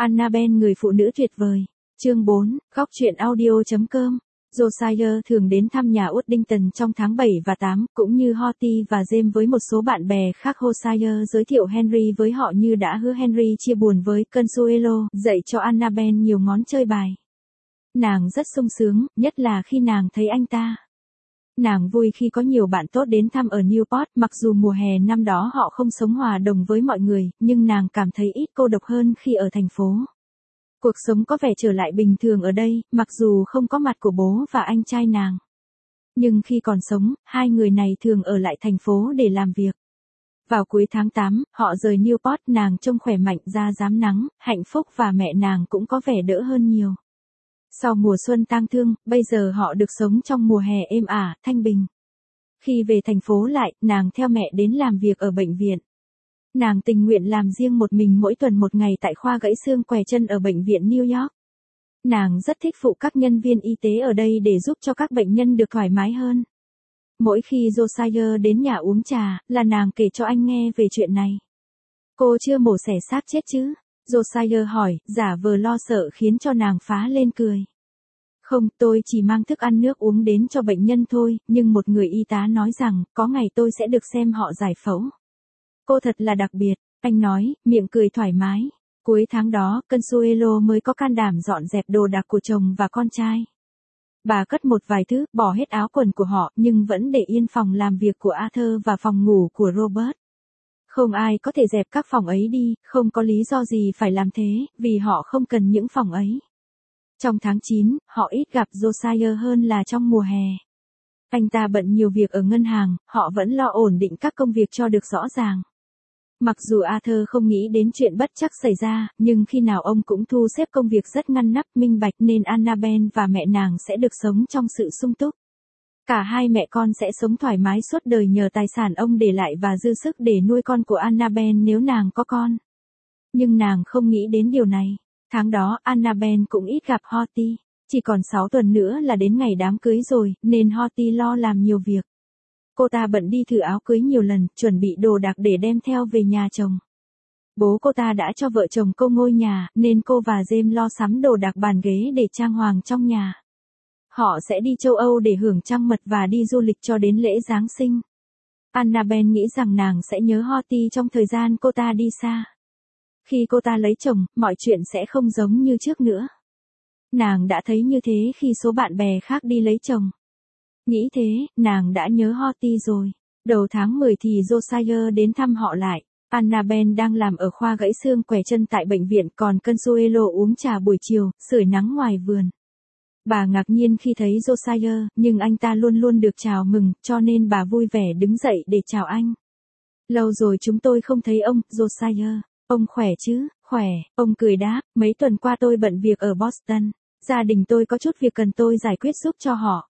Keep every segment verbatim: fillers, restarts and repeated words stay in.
Annabelle người phụ nữ tuyệt vời. Chương bốn, góc truyện audio chấm com. Josiah thường đến thăm nhà Woodington trong tháng bảy và tám, cũng như Horty và James với một số bạn bè khác. Josiah giới thiệu Henry với họ như đã hứa. Henry chia buồn với Consuelo, dạy cho Annabelle nhiều ngón chơi bài. Nàng rất sung sướng, nhất là khi nàng thấy anh ta. Nàng vui khi có nhiều bạn tốt đến thăm ở Newport, mặc dù mùa hè năm đó họ không sống hòa đồng với mọi người, nhưng nàng cảm thấy ít cô độc hơn khi ở thành phố. Cuộc sống có vẻ trở lại bình thường ở đây, mặc dù không có mặt của bố và anh trai nàng. Nhưng khi còn sống, hai người này thường ở lại thành phố để làm việc. Vào cuối tháng tám, họ rời Newport, nàng trông khỏe mạnh, da rám nắng, hạnh phúc và mẹ nàng cũng có vẻ đỡ hơn nhiều. Sau mùa xuân tang thương, bây giờ họ được sống trong mùa hè êm ả, thanh bình. Khi về thành phố lại, nàng theo mẹ đến làm việc ở bệnh viện. Nàng tình nguyện làm riêng một mình mỗi tuần một ngày tại khoa gãy xương què chân ở bệnh viện New York. Nàng rất thích phụ các nhân viên y tế ở đây để giúp cho các bệnh nhân được thoải mái hơn. Mỗi khi Josiah đến nhà uống trà, là nàng kể cho anh nghe về chuyện này. Cô chưa mổ xẻ xác chết chứ? Josiah hỏi, giả vờ lo sợ khiến cho nàng phá lên cười. Không, tôi chỉ mang thức ăn nước uống đến cho bệnh nhân thôi, nhưng một người y tá nói rằng, có ngày tôi sẽ được xem họ giải phẫu. Cô thật là đặc biệt, anh nói, miệng cười thoải mái. Cuối tháng đó, Consuelo mới có can đảm dọn dẹp đồ đạc của chồng và con trai. Bà cất một vài thứ, bỏ hết áo quần của họ, nhưng vẫn để yên phòng làm việc của Arthur và phòng ngủ của Robert. Không ai có thể dẹp các phòng ấy đi, không có lý do gì phải làm thế, vì họ không cần những phòng ấy. Trong tháng chín, họ ít gặp Josiah hơn là trong mùa hè. Anh ta bận nhiều việc ở ngân hàng, họ vẫn lo ổn định các công việc cho được rõ ràng. Mặc dù Arthur không nghĩ đến chuyện bất trắc xảy ra, nhưng khi nào ông cũng thu xếp công việc rất ngăn nắp, minh bạch, nên Annabelle và mẹ nàng sẽ được sống trong sự sung túc. Cả hai mẹ con sẽ sống thoải mái suốt đời nhờ tài sản ông để lại và dư sức để nuôi con của Annabelle nếu nàng có con. Nhưng nàng không nghĩ đến điều này. Tháng đó, Annabelle cũng ít gặp Horty. Chỉ còn sáu tuần nữa là đến ngày đám cưới rồi, nên Horty lo làm nhiều việc. Cô ta bận đi thử áo cưới nhiều lần, chuẩn bị đồ đạc để đem theo về nhà chồng. Bố cô ta đã cho vợ chồng cô ngôi nhà, nên cô và James lo sắm đồ đạc, bàn ghế để trang hoàng trong nhà. Họ sẽ đi châu Âu để hưởng trăng mật và đi du lịch cho đến lễ Giáng sinh. Annabelle nghĩ rằng nàng sẽ nhớ Horty trong thời gian cô ta đi xa. Khi cô ta lấy chồng, mọi chuyện sẽ không giống như trước nữa. Nàng đã thấy như thế khi số bạn bè khác đi lấy chồng. Nghĩ thế, nàng đã nhớ Horty rồi. Đầu tháng mười thì Josiah đến thăm họ lại. Annabelle đang làm ở khoa gãy xương què chân tại bệnh viện, còn Consuelo uống trà buổi chiều, sưởi nắng ngoài vườn. Bà ngạc nhiên khi thấy Josiah, nhưng anh ta luôn luôn được chào mừng, cho nên bà vui vẻ đứng dậy để chào anh. Lâu rồi chúng tôi không thấy ông, Josiah. Ông khỏe chứ? Khỏe, ông cười đáp, mấy tuần qua tôi bận việc ở Boston. Gia đình tôi có chút việc cần tôi giải quyết giúp cho họ.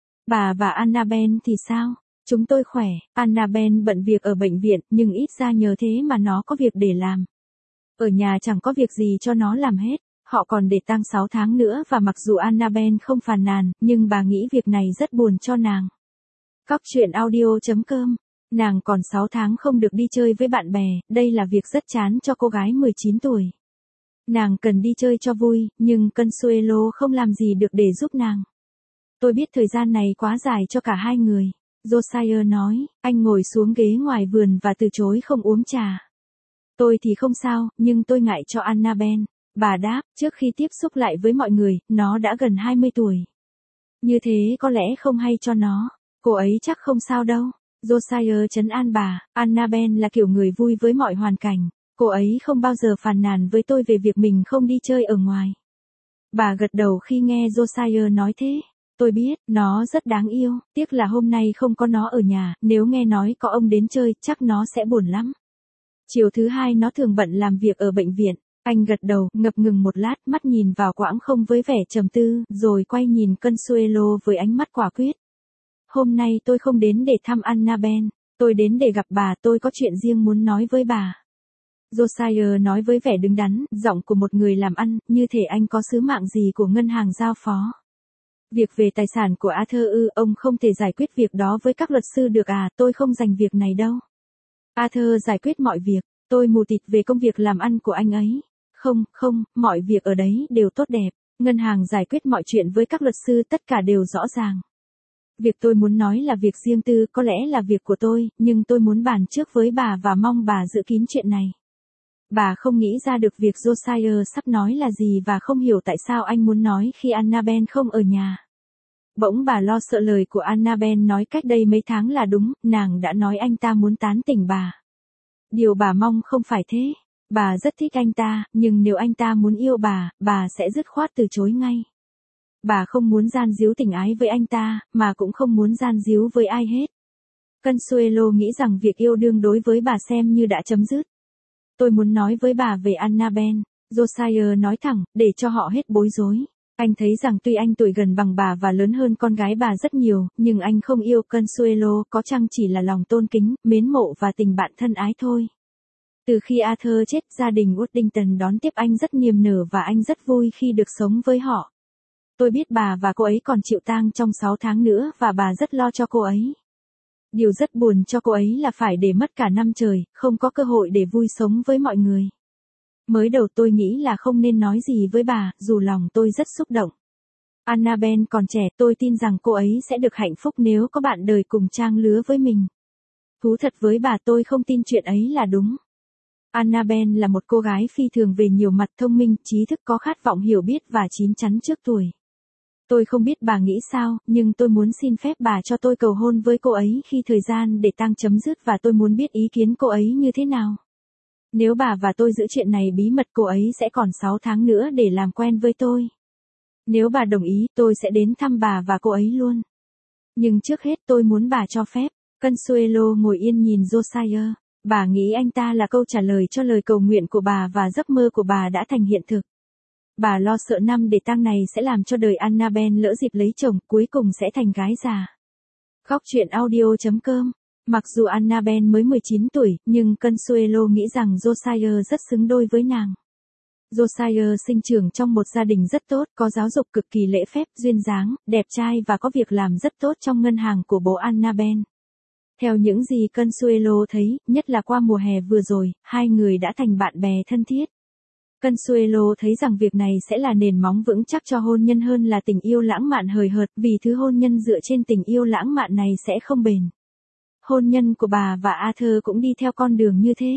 Bà và Annabelle thì sao? Chúng tôi khỏe. Annabelle bận việc ở bệnh viện, nhưng ít ra nhờ thế mà nó có việc để làm. Ở nhà chẳng có việc gì cho nó làm hết. Họ còn để tang sáu tháng nữa, và mặc dù Annabelle không phàn nàn, nhưng bà nghĩ việc này rất buồn cho nàng. Góc truyện audio chấm com. Nàng còn sáu tháng không được đi chơi với bạn bè, đây là việc rất chán cho cô gái mười chín tuổi. Nàng cần đi chơi cho vui, nhưng Consuelo không làm gì được để giúp nàng. Tôi biết thời gian này quá dài cho cả hai người. Josiah nói, anh ngồi xuống ghế ngoài vườn và từ chối không uống trà. Tôi thì không sao, nhưng tôi ngại cho Annabelle. Bà đáp, trước khi tiếp xúc lại với mọi người, nó đã gần hai mươi tuổi. Như thế có lẽ không hay cho nó. Cô ấy chắc không sao đâu. Josiah trấn an bà, Annabelle là kiểu người vui với mọi hoàn cảnh. Cô ấy không bao giờ phàn nàn với tôi về việc mình không đi chơi ở ngoài. Bà gật đầu khi nghe Josiah nói thế. Tôi biết, nó rất đáng yêu, tiếc là hôm nay không có nó ở nhà, nếu nghe nói có ông đến chơi, chắc nó sẽ buồn lắm. Chiều thứ hai nó thường bận làm việc ở bệnh viện. Anh gật đầu, ngập ngừng một lát, mắt nhìn vào quãng không với vẻ trầm tư, rồi quay nhìn Consuelo với ánh mắt quả quyết. Hôm nay tôi không đến để thăm Annabelle, tôi đến để gặp bà, tôi có chuyện riêng muốn nói với bà. Josiah nói với vẻ đứng đắn, giọng của một người làm ăn, như thể anh có sứ mạng gì của ngân hàng giao phó. Việc về tài sản của Arthur ư, ông không thể giải quyết việc đó với các luật sư được à, tôi không dành việc này đâu. Arthur giải quyết mọi việc, tôi mù tịt về công việc làm ăn của anh ấy. Không, không, mọi việc ở đấy đều tốt đẹp. Ngân hàng giải quyết mọi chuyện với các luật sư, tất cả đều rõ ràng. Việc tôi muốn nói là việc riêng tư, có lẽ là việc của tôi, nhưng tôi muốn bàn trước với bà và mong bà giữ kín chuyện này. Bà không nghĩ ra được việc Josiah sắp nói là gì và không hiểu tại sao anh muốn nói khi Annabelle không ở nhà. Bỗng bà lo sợ lời của Annabelle nói cách đây mấy tháng là đúng, nàng đã nói anh ta muốn tán tỉnh bà. Điều bà mong không phải thế. Bà rất thích anh ta, nhưng nếu anh ta muốn yêu bà, bà sẽ dứt khoát từ chối ngay. Bà không muốn gian díu tình ái với anh ta, mà cũng không muốn gian díu với ai hết. Consuelo nghĩ rằng việc yêu đương đối với bà xem như đã chấm dứt. Tôi muốn nói với bà về Annabelle, Josiah nói thẳng, để cho họ hết bối rối. Anh thấy rằng tuy anh tuổi gần bằng bà và lớn hơn con gái bà rất nhiều, nhưng anh không yêu Consuelo, có chăng chỉ là lòng tôn kính, mến mộ và tình bạn thân ái thôi. Từ khi Arthur chết, gia đình Woodington đón tiếp anh rất niềm nở và anh rất vui khi được sống với họ. Tôi biết bà và cô ấy còn chịu tang trong sáu tháng nữa và bà rất lo cho cô ấy. Điều rất buồn cho cô ấy là phải để mất cả năm trời, không có cơ hội để vui sống với mọi người. Mới đầu tôi nghĩ là không nên nói gì với bà, dù lòng tôi rất xúc động. Annabelle còn trẻ, tôi tin rằng cô ấy sẽ được hạnh phúc nếu có bạn đời cùng trang lứa với mình. Thú thật với bà, tôi không tin chuyện ấy là đúng. Annabelle là một cô gái phi thường về nhiều mặt, thông minh, trí thức, có khát vọng hiểu biết và chín chắn trước tuổi. Tôi không biết bà nghĩ sao, nhưng tôi muốn xin phép bà cho tôi cầu hôn với cô ấy khi thời gian để tang chấm dứt và tôi muốn biết ý kiến cô ấy như thế nào. Nếu bà và tôi giữ chuyện này bí mật, cô ấy sẽ còn sáu tháng nữa để làm quen với tôi. Nếu bà đồng ý, tôi sẽ đến thăm bà và cô ấy luôn. Nhưng trước hết tôi muốn bà cho phép. Consuelo ngồi yên nhìn Josiah. Bà nghĩ anh ta là câu trả lời cho lời cầu nguyện của bà và giấc mơ của bà đã thành hiện thực. Bà lo sợ năm để tang này sẽ làm cho đời Annabelle lỡ dịp lấy chồng, cuối cùng sẽ thành gái già. Góc truyện audio chấm com. Mặc dù Annabelle mới mười chín tuổi, nhưng Consuelo nghĩ rằng Josiah rất xứng đôi với nàng. Josiah sinh trưởng trong một gia đình rất tốt, có giáo dục cực kỳ lễ phép, duyên dáng, đẹp trai và có việc làm rất tốt trong ngân hàng của bố Annabelle. Theo những gì Consuelo thấy, nhất là qua mùa hè vừa rồi, hai người đã thành bạn bè thân thiết. Consuelo thấy rằng việc này sẽ là nền móng vững chắc cho hôn nhân hơn là tình yêu lãng mạn hời hợt, vì thứ hôn nhân dựa trên tình yêu lãng mạn này sẽ không bền. Hôn nhân của bà và Arthur cũng đi theo con đường như thế.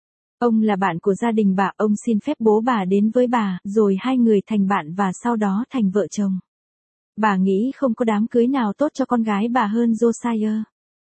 Ông là bạn của gia đình bà, ông xin phép bố bà đến với bà, rồi hai người thành bạn và sau đó thành vợ chồng. Bà nghĩ không có đám cưới nào tốt cho con gái bà hơn Josiah.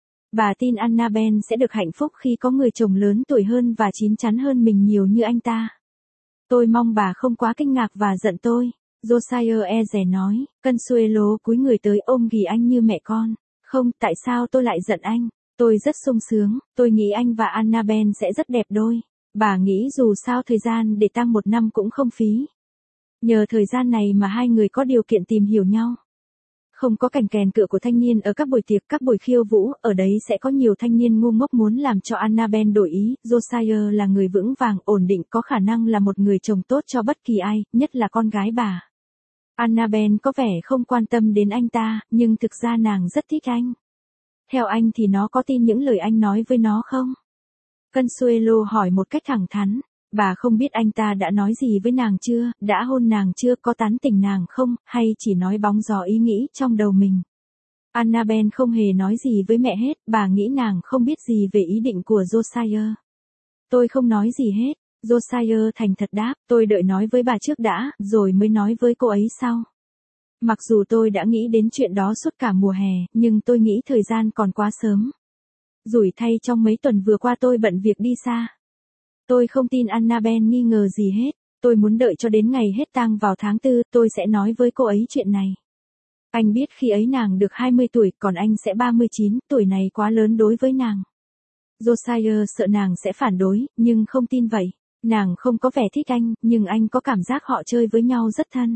Bà tin Annabelle sẽ được hạnh phúc khi có người chồng lớn tuổi hơn và chín chắn hơn mình nhiều như anh ta. Tôi mong bà không quá kinh ngạc và giận tôi. Josiah e dè nói. Consuelo cúi người tới ôm ghì anh như mẹ con. Không, tại sao tôi lại giận anh? Tôi rất sung sướng, tôi nghĩ anh và Annabelle sẽ rất đẹp đôi. Bà nghĩ dù sao thời gian để tang một năm cũng không phí. Nhờ thời gian này mà hai người có điều kiện tìm hiểu nhau. Không có cảnh kèn cựa của thanh niên ở các buổi tiệc, các buổi khiêu vũ, ở đấy sẽ có nhiều thanh niên ngu ngốc muốn làm cho Annabelle đổi ý. Josiah là người vững vàng, ổn định, có khả năng là một người chồng tốt cho bất kỳ ai, nhất là con gái bà. Annabelle có vẻ không quan tâm đến anh ta, nhưng thực ra nàng rất thích anh. Theo anh thì nó có tin những lời anh nói với nó không? Consuelo hỏi một cách thẳng thắn. Bà không biết anh ta đã nói gì với nàng chưa, đã hôn nàng chưa, có tán tỉnh nàng không, hay chỉ nói bóng gió ý nghĩ trong đầu mình. Annabelle không hề nói gì với mẹ hết, bà nghĩ nàng không biết gì về ý định của Josiah. Tôi không nói gì hết. Josiah thành thật đáp, tôi đợi nói với bà trước đã, rồi mới nói với cô ấy sau. Mặc dù tôi đã nghĩ đến chuyện đó suốt cả mùa hè, nhưng tôi nghĩ thời gian còn quá sớm. Rủi thay trong mấy tuần vừa qua tôi bận việc đi xa. Tôi không tin Annabelle nghi ngờ gì hết. Tôi muốn đợi cho đến ngày hết tang vào tháng tư, tôi sẽ nói với cô ấy chuyện này. Anh biết khi ấy nàng được hai mươi tuổi, còn anh sẽ ba mươi chín, tuổi này quá lớn đối với nàng. Josiah sợ nàng sẽ phản đối, nhưng không tin vậy. Nàng không có vẻ thích anh, nhưng anh có cảm giác họ chơi với nhau rất thân.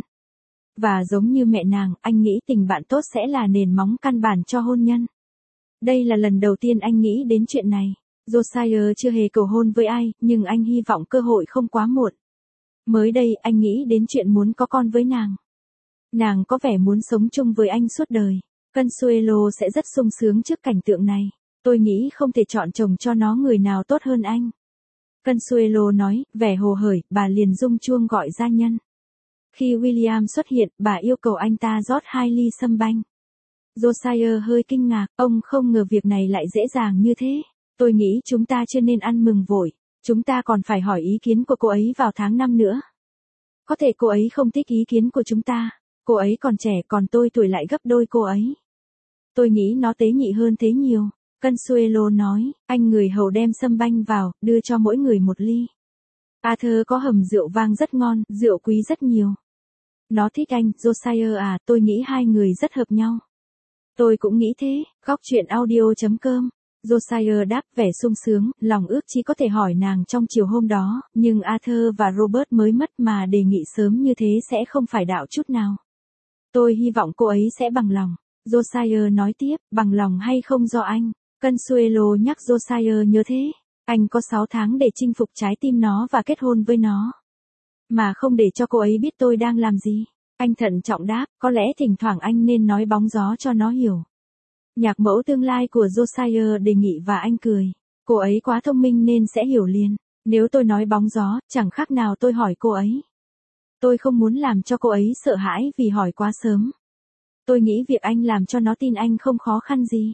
Và giống như mẹ nàng, anh nghĩ tình bạn tốt sẽ là nền móng căn bản cho hôn nhân. Đây là lần đầu tiên anh nghĩ đến chuyện này. Josiah chưa hề cầu hôn với ai, nhưng anh hy vọng cơ hội không quá muộn. Mới đây, anh nghĩ đến chuyện muốn có con với nàng. Nàng có vẻ muốn sống chung với anh suốt đời. Consuelo sẽ rất sung sướng trước cảnh tượng này. Tôi nghĩ không thể chọn chồng cho nó người nào tốt hơn anh. Consuelo nói, vẻ hồ hởi, bà liền rung chuông gọi gia nhân. Khi William xuất hiện, bà yêu cầu anh ta rót hai ly sâm banh. Josiah hơi kinh ngạc, ông không ngờ việc này lại dễ dàng như thế. Tôi nghĩ chúng ta chưa nên ăn mừng vội, chúng ta còn phải hỏi ý kiến của cô ấy vào tháng năm nữa. Có thể cô ấy không thích ý kiến của chúng ta, cô ấy còn trẻ còn tôi tuổi lại gấp đôi cô ấy. Tôi nghĩ nó tế nhị hơn thế nhiều. Consuelo nói, anh người hầu đem sâm banh vào, đưa cho mỗi người một ly. Arthur có hầm rượu vang rất ngon, rượu quý rất nhiều. Nó thích anh, Josiah à, tôi nghĩ hai người rất hợp nhau. Tôi cũng nghĩ thế, góc chuyện audio chấm com. Josiah đáp vẻ sung sướng, lòng ước chỉ có thể hỏi nàng trong chiều hôm đó, nhưng Arthur và Robert mới mất mà đề nghị sớm như thế sẽ không phải đạo chút nào. Tôi hy vọng cô ấy sẽ bằng lòng. Josiah nói tiếp, bằng lòng hay không do anh. Consuelo nhắc Josiah nhớ thế. Anh có sáu tháng để chinh phục trái tim nó và kết hôn với nó. Mà không để cho cô ấy biết tôi đang làm gì. Anh thận trọng đáp, có lẽ thỉnh thoảng anh nên nói bóng gió cho nó hiểu. Nhạc mẫu tương lai của Josiah đề nghị và anh cười. Cô ấy quá thông minh nên sẽ hiểu liền. Nếu tôi nói bóng gió, chẳng khác nào tôi hỏi cô ấy. Tôi không muốn làm cho cô ấy sợ hãi vì hỏi quá sớm. Tôi nghĩ việc anh làm cho nó tin anh không khó khăn gì.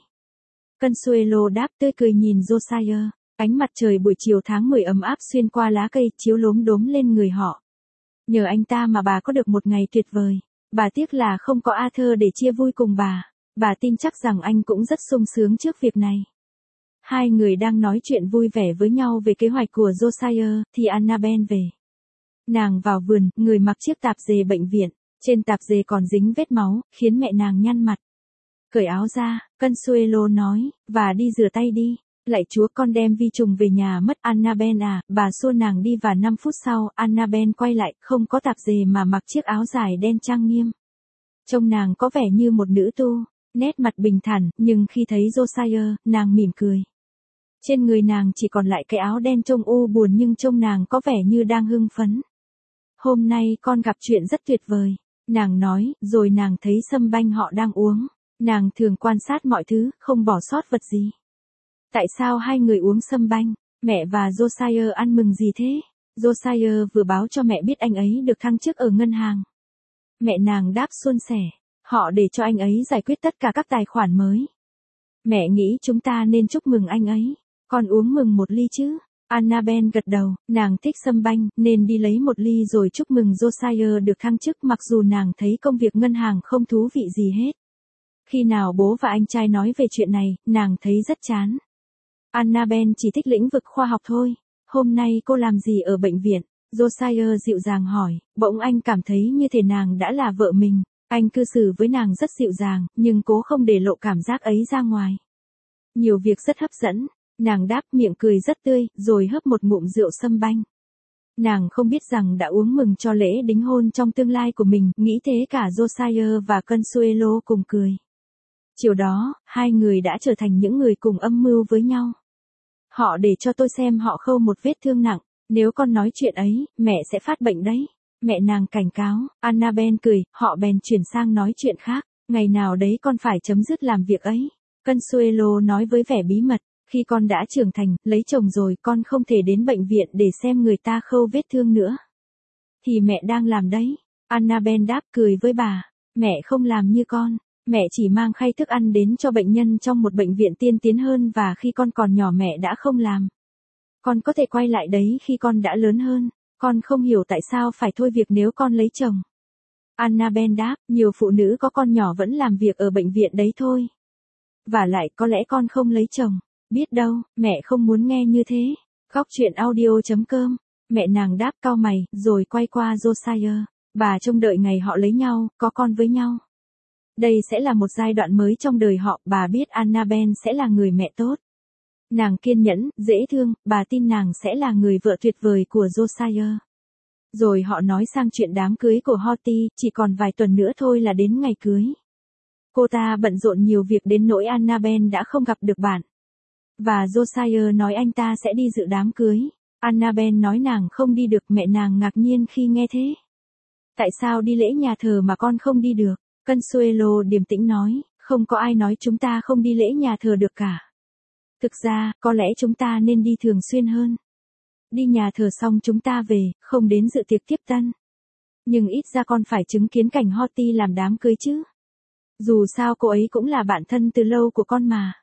Consuelo đáp tươi cười nhìn Josiah. Ánh mặt trời buổi chiều tháng mười ấm áp xuyên qua lá cây chiếu lốm đốm lên người họ. Nhờ anh ta mà bà có được một ngày tuyệt vời. Bà tiếc là không có Arthur để chia vui cùng bà. Bà tin chắc rằng anh cũng rất sung sướng trước việc này. Hai người đang nói chuyện vui vẻ với nhau về kế hoạch của Josiah, thì Annabelle về. Nàng vào vườn, người mặc chiếc tạp dề bệnh viện. Trên tạp dề còn dính vết máu, khiến mẹ nàng nhăn mặt. Cởi áo ra, Consuelo nói, và đi rửa tay đi. Lạy Chúa, con đem vi trùng về nhà mất. Annabelle à, bà xua nàng đi và năm phút sau, Annabelle quay lại, không có tạp dề mà mặc chiếc áo dài đen trang nghiêm. Trông nàng có vẻ như một nữ tu, nét mặt bình thản, nhưng khi thấy Josiah, nàng mỉm cười. Trên người nàng chỉ còn lại cái áo đen trông u buồn nhưng trông nàng có vẻ như đang hưng phấn. Hôm nay con gặp chuyện rất tuyệt vời, nàng nói, rồi nàng thấy sâm banh họ đang uống. Nàng thường quan sát mọi thứ, không bỏ sót vật gì. Tại sao hai người uống sâm banh? Mẹ và Josiah ăn mừng gì thế? Josiah vừa báo cho mẹ biết anh ấy được thăng chức ở ngân hàng. Mẹ nàng đáp suôn sẻ. Họ để cho anh ấy giải quyết tất cả các tài khoản mới. Mẹ nghĩ chúng ta nên chúc mừng anh ấy. Con uống mừng một ly chứ? Annabelle gật đầu, nàng thích sâm banh, nên đi lấy một ly rồi chúc mừng Josiah được thăng chức mặc dù nàng thấy công việc ngân hàng không thú vị gì hết. Khi nào bố và anh trai nói về chuyện này, nàng thấy rất chán. Annabelle chỉ thích lĩnh vực khoa học thôi. Hôm nay cô làm gì ở bệnh viện? Josiah dịu dàng hỏi, bỗng anh cảm thấy như thể nàng đã là vợ mình. Anh cư xử với nàng rất dịu dàng, nhưng cố không để lộ cảm giác ấy ra ngoài. Nhiều việc rất hấp dẫn. Nàng đáp miệng cười rất tươi, rồi hớp một ngụm rượu sâm banh. Nàng không biết rằng đã uống mừng cho lễ đính hôn trong tương lai của mình, nghĩ thế cả Josiah và Consuelo cùng cười. Chiều đó, hai người đã trở thành những người cùng âm mưu với nhau. Họ để cho tôi xem họ khâu một vết thương nặng, nếu con nói chuyện ấy, mẹ sẽ phát bệnh đấy. Mẹ nàng cảnh cáo, Annabelle cười, họ bèn chuyển sang nói chuyện khác, ngày nào đấy con phải chấm dứt làm việc ấy. Consuelo nói với vẻ bí mật, khi con đã trưởng thành, lấy chồng rồi con không thể đến bệnh viện để xem người ta khâu vết thương nữa. Thì mẹ đang làm đấy. Annabelle đáp cười với bà, mẹ không làm như con. Mẹ chỉ mang khay thức ăn đến cho bệnh nhân trong một bệnh viện tiên tiến hơn và khi con còn nhỏ mẹ đã không làm. Con có thể quay lại đấy khi con đã lớn hơn. Con không hiểu tại sao phải thôi việc nếu con lấy chồng. Annabelle đáp, nhiều phụ nữ có con nhỏ vẫn làm việc ở bệnh viện đấy thôi. Và lại có lẽ con không lấy chồng. Biết đâu, mẹ không muốn nghe như thế. Góc chuyện audio chấm com. Mẹ nàng đáp cau mày, rồi quay qua Josiah. Bà trông đợi ngày họ lấy nhau, có con với nhau. Đây sẽ là một giai đoạn mới trong đời họ, bà biết Annabelle sẽ là người mẹ tốt. Nàng kiên nhẫn, dễ thương, bà tin nàng sẽ là người vợ tuyệt vời của Josiah. Rồi họ nói sang chuyện đám cưới của Horty, chỉ còn vài tuần nữa thôi là đến ngày cưới. Cô ta bận rộn nhiều việc đến nỗi Annabelle đã không gặp được bạn. Và Josiah nói anh ta sẽ đi dự đám cưới. Annabelle nói nàng không đi được, mẹ nàng ngạc nhiên khi nghe thế. Tại sao đi lễ nhà thờ mà con không đi được? Consuelo điềm tĩnh nói, không có ai nói chúng ta không đi lễ nhà thờ được cả. Thực ra, có lẽ chúng ta nên đi thường xuyên hơn. Đi nhà thờ xong chúng ta về, không đến dự tiệc tiếp tân. Nhưng ít ra con phải chứng kiến cảnh Horty làm đám cưới chứ. Dù sao cô ấy cũng là bạn thân từ lâu của con mà.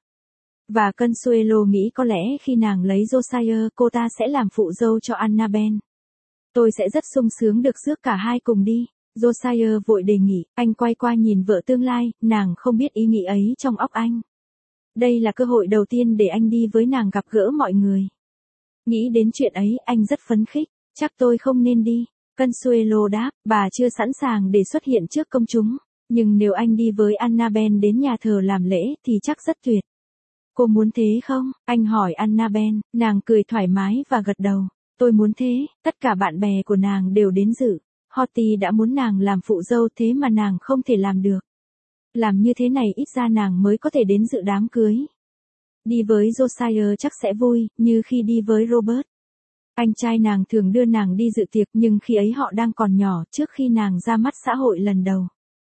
Và Consuelo nghĩ có lẽ khi nàng lấy Josiah, cô ta sẽ làm phụ dâu cho Annabelle. Tôi sẽ rất sung sướng được rước cả hai cùng đi. Josiah vội đề nghị, anh quay qua nhìn vợ tương lai, nàng không biết ý nghĩ ấy trong óc anh. Đây là cơ hội đầu tiên để anh đi với nàng gặp gỡ mọi người. Nghĩ đến chuyện ấy, anh rất phấn khích, chắc tôi không nên đi. Consuelo đáp, bà chưa sẵn sàng để xuất hiện trước công chúng. Nhưng nếu anh đi với Annabelle đến nhà thờ làm lễ thì chắc rất tuyệt. Cô muốn thế không? Anh hỏi Annabelle, nàng cười thoải mái và gật đầu. Tôi muốn thế, tất cả bạn bè của nàng đều đến dự. Horty đã muốn nàng làm phụ dâu thế mà nàng không thể làm được. Làm như thế này ít ra nàng mới có thể đến dự đám cưới. Đi với Josiah chắc sẽ vui, như khi đi với Robert. Anh trai nàng thường đưa nàng đi dự tiệc nhưng khi ấy họ đang còn nhỏ trước khi nàng ra mắt xã hội lần đầu.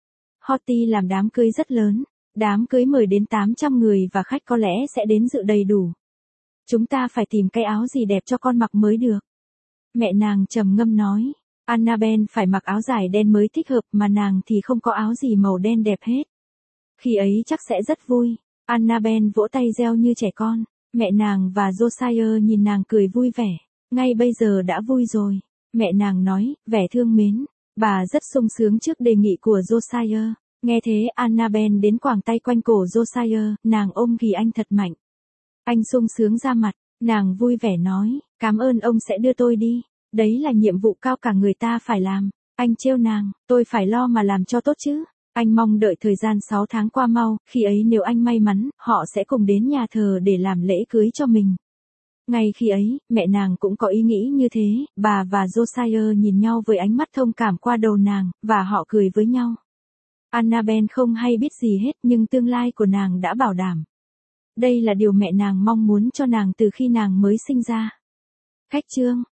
Horty làm đám cưới rất lớn. Đám cưới mời đến tám trăm người và khách có lẽ sẽ đến dự đầy đủ. Chúng ta phải tìm cái áo gì đẹp cho con mặc mới được. Mẹ nàng trầm ngâm nói. Annabelle phải mặc áo dài đen mới thích hợp mà nàng thì không có áo gì màu đen đẹp hết. Khi ấy chắc sẽ rất vui. Annabelle vỗ tay reo như trẻ con. Mẹ nàng và Josiah nhìn nàng cười vui vẻ. Ngay bây giờ đã vui rồi. Mẹ nàng nói, vẻ thương mến. Bà rất sung sướng trước đề nghị của Josiah. Nghe thế Annabelle đến quàng tay quanh cổ Josiah, nàng ôm ghì anh thật mạnh. Anh sung sướng ra mặt, nàng vui vẻ nói, cảm ơn ông sẽ đưa tôi đi. Đấy là nhiệm vụ cao cả người ta phải làm. Anh trêu nàng, tôi phải lo mà làm cho tốt chứ. Anh mong đợi thời gian sáu tháng qua mau, khi ấy nếu anh may mắn, họ sẽ cùng đến nhà thờ để làm lễ cưới cho mình. Ngay khi ấy, mẹ nàng cũng có ý nghĩ như thế, bà và Josiah nhìn nhau với ánh mắt thông cảm qua đầu nàng, và họ cười với nhau. Annabelle không hay biết gì hết nhưng tương lai của nàng đã bảo đảm. Đây là điều mẹ nàng mong muốn cho nàng từ khi nàng mới sinh ra. Cách chương